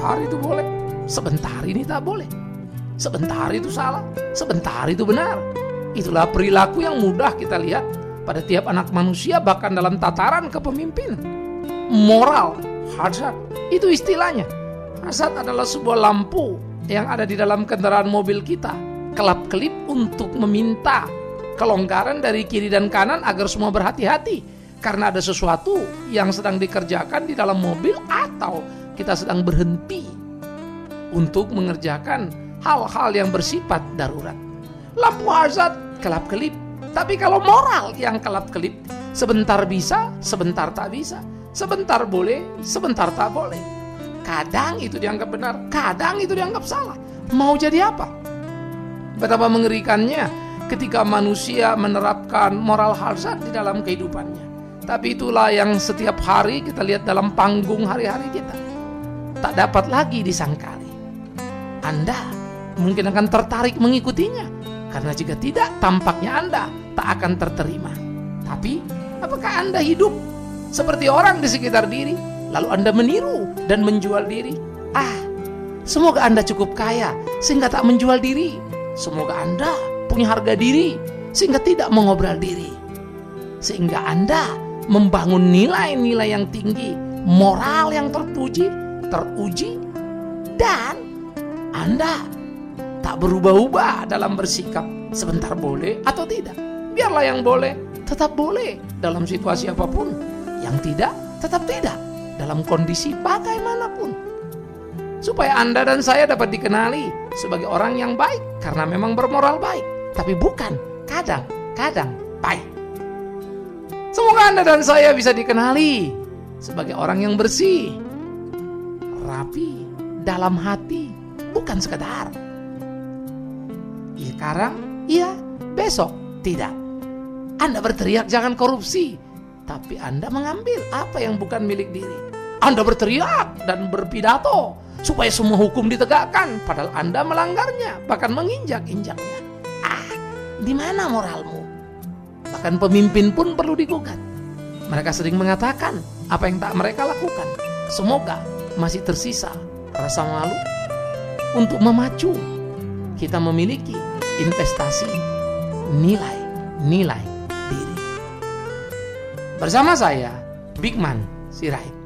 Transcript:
sebentar itu boleh, sebentar ini tak boleh, sebentar itu salah, sebentar itu benar. Itulah perilaku yang mudah kita lihat pada tiap anak manusia, bahkan dalam tataran kepemimpinan. Moral hazard itu istilahnya. Hazard adalah sebuah lampu yang ada di dalam kendaraan mobil kita, kelap-kelip untuk meminta kelonggaran dari kiri dan kanan agar semua berhati-hati karena ada sesuatu yang sedang dikerjakan di dalam mobil, atau kita sedang berhenti untuk mengerjakan hal-hal yang bersifat darurat. Lampu hazard kelap-kelip. Tapi kalau moral yang kelap-kelip, sebentar bisa, sebentar tak bisa, sebentar boleh, sebentar tak boleh. Kadang itu dianggap benar, kadang itu dianggap salah. Mau jadi apa? Betapa mengerikannya ketika manusia menerapkan moral hazard di dalam kehidupannya. Tapi itulah yang setiap hari kita lihat dalam panggung hari-hari kita. Tak dapat lagi disangkali. Anda mungkin akan tertarik mengikutinya, karena jika tidak, tampaknya Anda tak akan terterima. Tapi apakah Anda hidup seperti orang di sekitar diri, lalu Anda meniru dan menjual diri? Semoga Anda cukup kaya sehingga tak menjual diri. Semoga Anda punya harga diri sehingga tidak mengobral diri. Sehingga Anda membangun nilai-nilai yang tinggi, moral yang teruji, dan Anda tak berubah-ubah dalam bersikap sebentar boleh atau tidak. Biarlah yang boleh tetap boleh dalam situasi apapun, yang tidak tetap tidak dalam kondisi bagaimanapun. Supaya Anda dan saya dapat dikenali sebagai orang yang baik karena memang bermoral baik, tapi bukan kadang-kadang baik. Semoga Anda dan saya bisa dikenali sebagai orang yang bersih, rapi dalam hati, bukan sekedar sekarang iya, besok tidak. Anda berteriak jangan korupsi, tapi Anda mengambil apa yang bukan milik diri. Anda berteriak dan berpidato supaya semua hukum ditegakkan, padahal Anda melanggarnya, bahkan menginjak-injaknya. Di mana moralmu? Bahkan pemimpin pun perlu digugat. Mereka sering mengatakan apa yang tak mereka lakukan. Semoga masih tersisa rasa malu untuk memacu kita memiliki investasi nilai diri. Bersama saya, Bigman Sirait.